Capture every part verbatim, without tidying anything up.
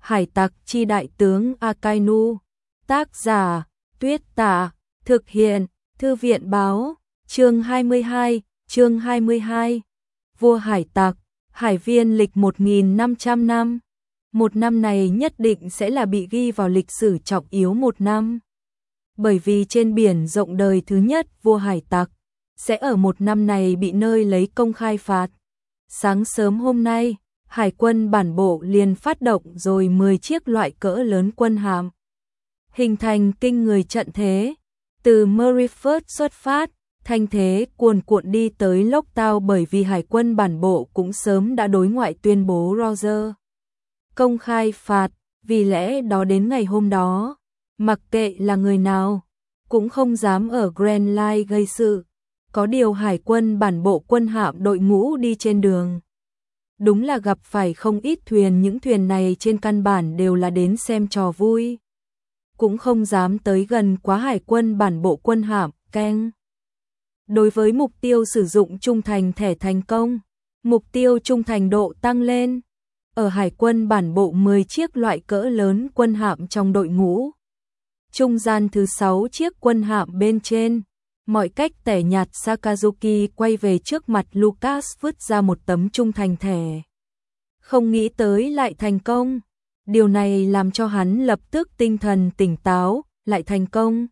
Hải tặc chi đại tướng Akainu. Tác giả, Tuyết Tả. Thực hiện, Thư viện báo. Chương hai mươi hai, chương hai mươi hai. Vua hải tặc, hải viên lịch một nghìn năm trăm năm. Một năm này nhất định sẽ là bị ghi vào lịch sử trọng yếu một năm. Bởi vì trên biển rộng đời thứ nhất vua hải tặc sẽ ở một năm này bị nơi lấy công khai phạt. Sáng sớm hôm nay, hải quân bản bộ liền phát động rồi mười chiếc loại cỡ lớn quân hạm. Hình thành kinh người trận thế, từ Maryford xuất phát, thanh thế cuồn cuộn đi tới Lockdown bởi vì hải quân bản bộ cũng sớm đã đối ngoại tuyên bố Roger công khai phạt, vì lẽ đó đến ngày hôm đó, mặc kệ là người nào, cũng không dám ở Grand Line gây sự. Có điều hải quân bản bộ quân hạm đội ngũ đi trên đường. Đúng là gặp phải không ít thuyền, những thuyền này trên căn bản đều là đến xem trò vui. Cũng không dám tới gần quá hải quân bản bộ quân hạm, keng. Đối với mục tiêu sử dụng trung thành thẻ thành công, mục tiêu trung thành độ tăng lên. Ở hải quân bản bộ mười chiếc loại cỡ lớn quân hạm trong đội ngũ. Trung gian thứ sáu chiếc quân hạm bên trên, mọi cách tẻ nhạt Sakazuki quay về trước mặt Lucas vứt ra một tấm trung thành thẻ. Không nghĩ tới lại thành công. Điều này làm cho hắn lập tức tinh thần tỉnh táo, lại thành công.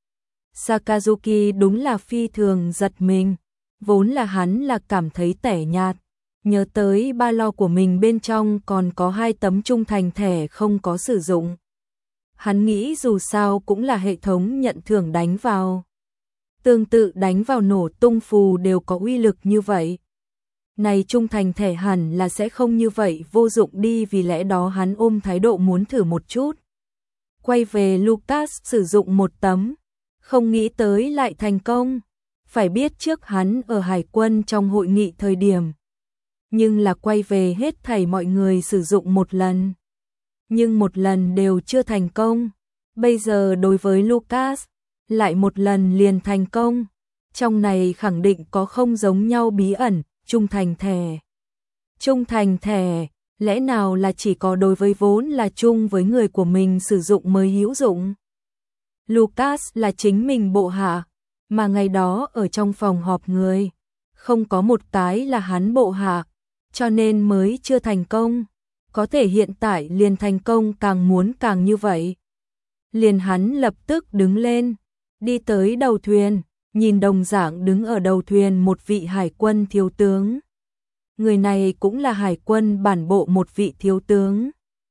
Sakazuki đúng là phi thường giật mình, vốn là hắn là cảm thấy tẻ nhạt, nhớ tới ba lô của mình bên trong còn có hai tấm trung thành thẻ không có sử dụng. Hắn nghĩ dù sao cũng là hệ thống nhận thưởng đánh vào. Tương tự đánh vào nổ tung phù đều có uy lực như vậy. Này trung thành thẻ hẳn là sẽ không như vậy vô dụng đi, vì lẽ đó hắn ôm thái độ muốn thử một chút. Quay về Lucas sử dụng một tấm, không nghĩ tới lại thành công. Phải biết trước hắn ở hải quân trong hội nghị thời điểm. Nhưng là quay về hết thảy mọi người sử dụng một lần. Nhưng một lần đều chưa thành công. Bây giờ đối với Lucas, lại một lần liền thành công. Trong này khẳng định có không giống nhau bí ẩn, trung thành thẻ. Trung thành thẻ, lẽ nào là chỉ có đối với vốn là chung với người của mình sử dụng mới hữu dụng? Lucas là chính mình bộ hạ, mà ngày đó ở trong phòng họp người, không có một cái là hắn bộ hạ, cho nên mới chưa thành công. Có thể hiện tại liền thành công, càng muốn càng như vậy. Liền hắn lập tức đứng lên, đi tới đầu thuyền, nhìn đồng dạng đứng ở đầu thuyền một vị hải quân thiếu tướng. Người này cũng là hải quân bản bộ một vị thiếu tướng.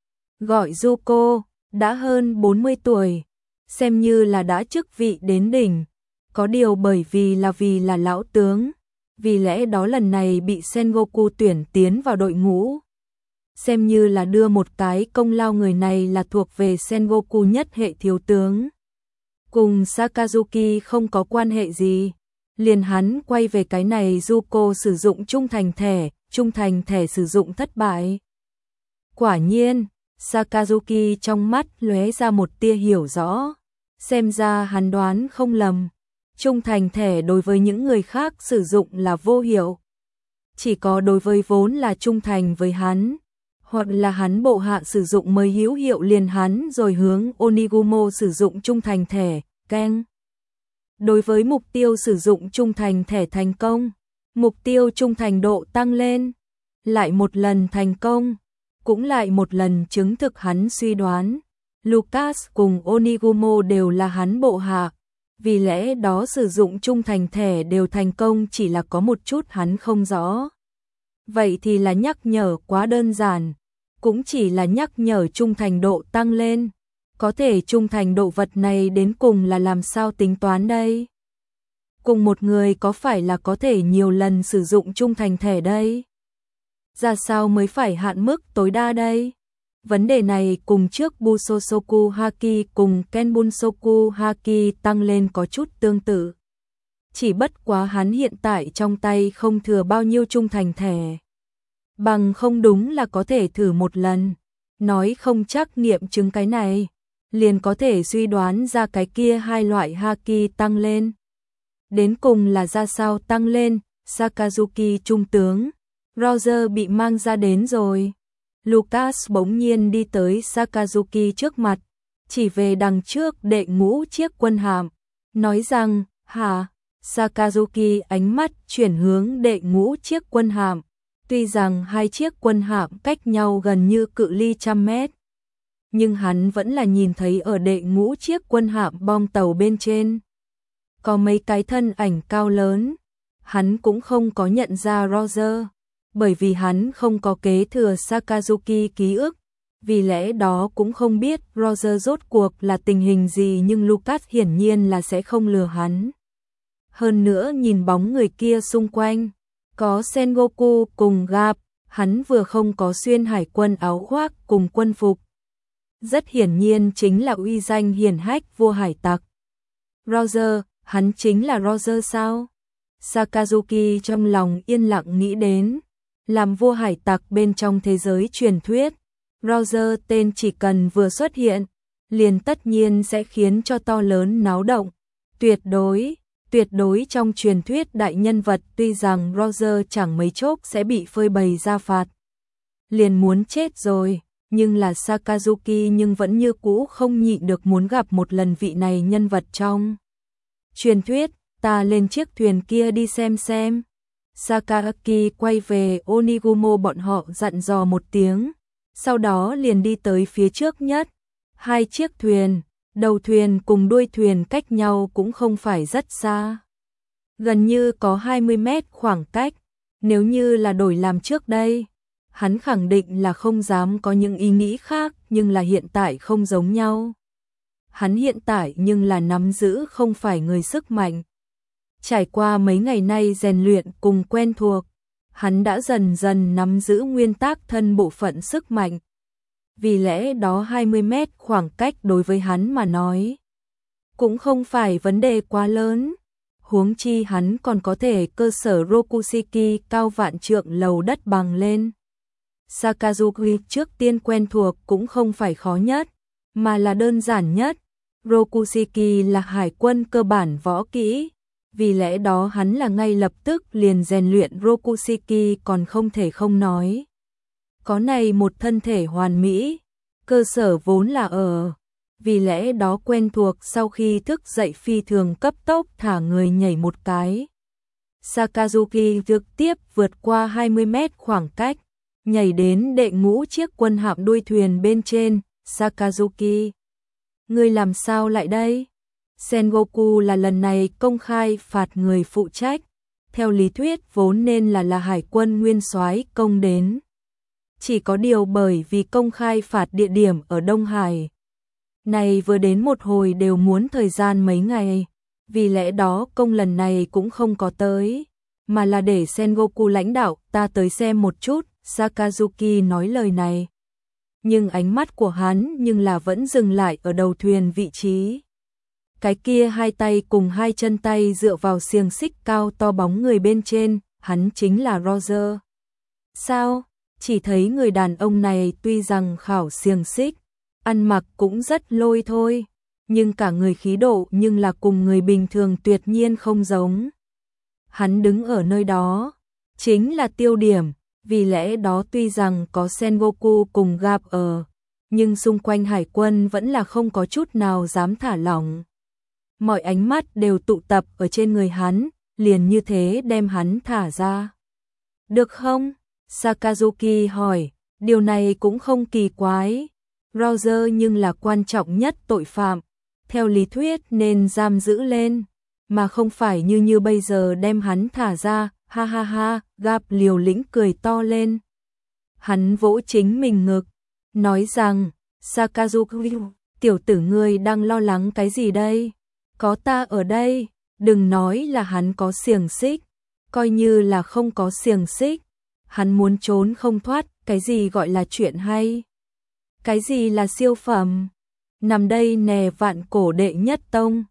Gọi Zuko, đã hơn bốn mươi tuổi, xem như là đã chức vị đến đỉnh. Có điều bởi vì là vì là lão tướng, vì lẽ đó lần này bị Sengoku tuyển tiến vào đội ngũ. Xem như là đưa một cái công lao, người này là thuộc về Sengoku nhất hệ thiếu tướng. Cùng Sakazuki không có quan hệ gì. Liền hắn quay về cái này Zuko sử dụng trung thành thẻ, trung thành thẻ sử dụng thất bại. Quả nhiên, Sakazuki trong mắt lóe ra một tia hiểu rõ. Xem ra hắn đoán không lầm. Trung thành thẻ đối với những người khác sử dụng là vô hiệu. Chỉ có đối với vốn là trung thành với hắn, hoặc là hắn bộ hạ sử dụng mới hữu hiệu. Liền hắn rồi hướng Onigumo sử dụng trung thành thẻ, keng. Đối với mục tiêu sử dụng trung thành thẻ thành công, mục tiêu trung thành độ tăng lên, lại một lần thành công, cũng lại một lần chứng thực hắn suy đoán. Lucas cùng Onigumo đều là hắn bộ hạ, vì lẽ đó sử dụng trung thành thẻ đều thành công, chỉ là có một chút hắn không rõ. Vậy thì là nhắc nhở quá đơn giản, cũng chỉ là nhắc nhở trung thành độ tăng lên. Có thể trung thành độ vật này đến cùng là làm sao tính toán đây? Cùng một người có phải là có thể nhiều lần sử dụng trung thành thẻ đây? Ra sao mới phải hạn mức tối đa đây? Vấn đề này cùng trước Busosoku Haki cùng Kenbunsoku Haki tăng lên có chút tương tự. Chỉ bất quá hắn hiện tại trong tay không thừa bao nhiêu trung thành thẻ. Bằng không đúng là có thể thử một lần. Nói không chắc nghiệm chứng cái này, liền có thể suy đoán ra cái kia hai loại Haki tăng lên. Đến cùng là ra sao tăng lên? Sakazuki trung tướng, Roger bị mang ra đến rồi. Lucas bỗng nhiên đi tới Sakazuki trước mặt, chỉ về đằng trước đệ ngũ chiếc quân hạm, nói rằng, hả? Sakazuki ánh mắt chuyển hướng đệ ngũ chiếc quân hạm, tuy rằng hai chiếc quân hạm cách nhau gần như cự ly trăm mét, nhưng hắn vẫn là nhìn thấy ở đệ ngũ chiếc quân hạm bom tàu bên trên có mấy cái thân ảnh cao lớn. Hắn cũng không có nhận ra Roger, bởi vì hắn không có kế thừa Sakazuki ký ức, vì lẽ đó cũng không biết Roger rốt cuộc là tình hình gì, nhưng Lucas hiển nhiên là sẽ không lừa hắn. Hơn nữa nhìn bóng người kia xung quanh, có Sengoku cùng Garp, hắn vừa không có xuyên hải quân áo khoác cùng quân phục. Rất hiển nhiên chính là uy danh hiển hách vua hải tặc. Roger, hắn chính là Roger sao? Sakazuki trong lòng yên lặng nghĩ đến, làm vua hải tặc bên trong thế giới truyền thuyết, Roger tên chỉ cần vừa xuất hiện, liền tất nhiên sẽ khiến cho to lớn náo động. Tuyệt đối, tuyệt đối trong truyền thuyết đại nhân vật, tuy rằng Roger chẳng mấy chốc sẽ bị phơi bày ra phạt, liền muốn chết rồi, nhưng là Sakazuki nhưng vẫn như cũ không nhịn được muốn gặp một lần vị này nhân vật trong truyền thuyết. Ta lên chiếc thuyền kia đi xem xem. Sakaki quay về Onigumo bọn họ dặn dò một tiếng, sau đó liền đi tới phía trước nhất. Hai chiếc thuyền, đầu thuyền cùng đuôi thuyền cách nhau cũng không phải rất xa, gần như có hai mươi mét khoảng cách. Nếu như là đổi làm trước đây, hắn khẳng định là không dám có những ý nghĩ khác, nhưng là hiện tại không giống nhau. Hắn hiện tại nhưng là nắm giữ không phải người sức mạnh. Trải qua mấy ngày nay rèn luyện cùng quen thuộc, hắn đã dần dần nắm giữ nguyên tắc thân bộ phận sức mạnh. Vì lẽ đó hai mươi mét khoảng cách đối với hắn mà nói cũng không phải vấn đề quá lớn. Huống chi hắn còn có thể cơ sở Rokushiki cao vạn trượng lầu đất bằng lên. Sakazuki trước tiên quen thuộc cũng không phải khó nhất, mà là đơn giản nhất. Rokushiki là hải quân cơ bản võ kỹ, vì lẽ đó hắn là ngay lập tức liền rèn luyện Rokushiki, còn không thể không nói. Có này một thân thể hoàn mỹ, cơ sở vốn là ở, vì lẽ đó quen thuộc. Sau khi thức dậy phi thường cấp tốc thả người nhảy một cái. Sakazuki trực tiếp vượt qua hai mươi mét khoảng cách, nhảy đến đệ ngũ chiếc quân hạm đuôi thuyền bên trên. Sakazuki, ngươi làm sao lại đây? Sengoku là lần này công khai phạt người phụ trách, theo lý thuyết vốn nên là là hải quân nguyên soái công đến. Chỉ có điều bởi vì công khai phạt địa điểm ở Đông Hải này vừa đến một hồi đều muốn thời gian mấy ngày, vì lẽ đó công lần này cũng không có tới, mà là để Sengoku lãnh đạo. Ta tới xem một chút. Sakazuki nói lời này, nhưng ánh mắt của hắn nhưng là vẫn dừng lại ở đầu thuyền vị trí. Cái kia hai tay cùng hai chân tay dựa vào xiềng xích cao to bóng người bên trên, hắn chính là Roger. Sao? Chỉ thấy người đàn ông này tuy rằng khảo xiềng xích, ăn mặc cũng rất lôi thôi, nhưng cả người khí độ nhưng là cùng người bình thường tuyệt nhiên không giống. Hắn đứng ở nơi đó, chính là tiêu điểm, vì lẽ đó tuy rằng có Sengoku cùng Garp ở, nhưng xung quanh hải quân vẫn là không có chút nào dám thả lỏng. Mọi ánh mắt đều tụ tập ở trên người hắn, liền như thế đem hắn thả ra. Được không? Sakazuki hỏi, điều này cũng không kỳ quái. Roger nhưng là quan trọng nhất tội phạm, theo lý thuyết nên giam giữ lên, mà không phải như như bây giờ đem hắn thả ra. Ha ha ha, Garp liều lĩnh cười to lên. Hắn vỗ chính mình ngực, nói rằng, Sakazuki, tiểu tử ngươi đang lo lắng cái gì đây? Có ta ở đây, đừng nói là hắn có xiềng xích, coi như là không có xiềng xích, hắn muốn trốn không thoát. Cái gì gọi là chuyện hay? Cái gì là siêu phẩm? Nằm đây nè, vạn cổ đệ nhất tông,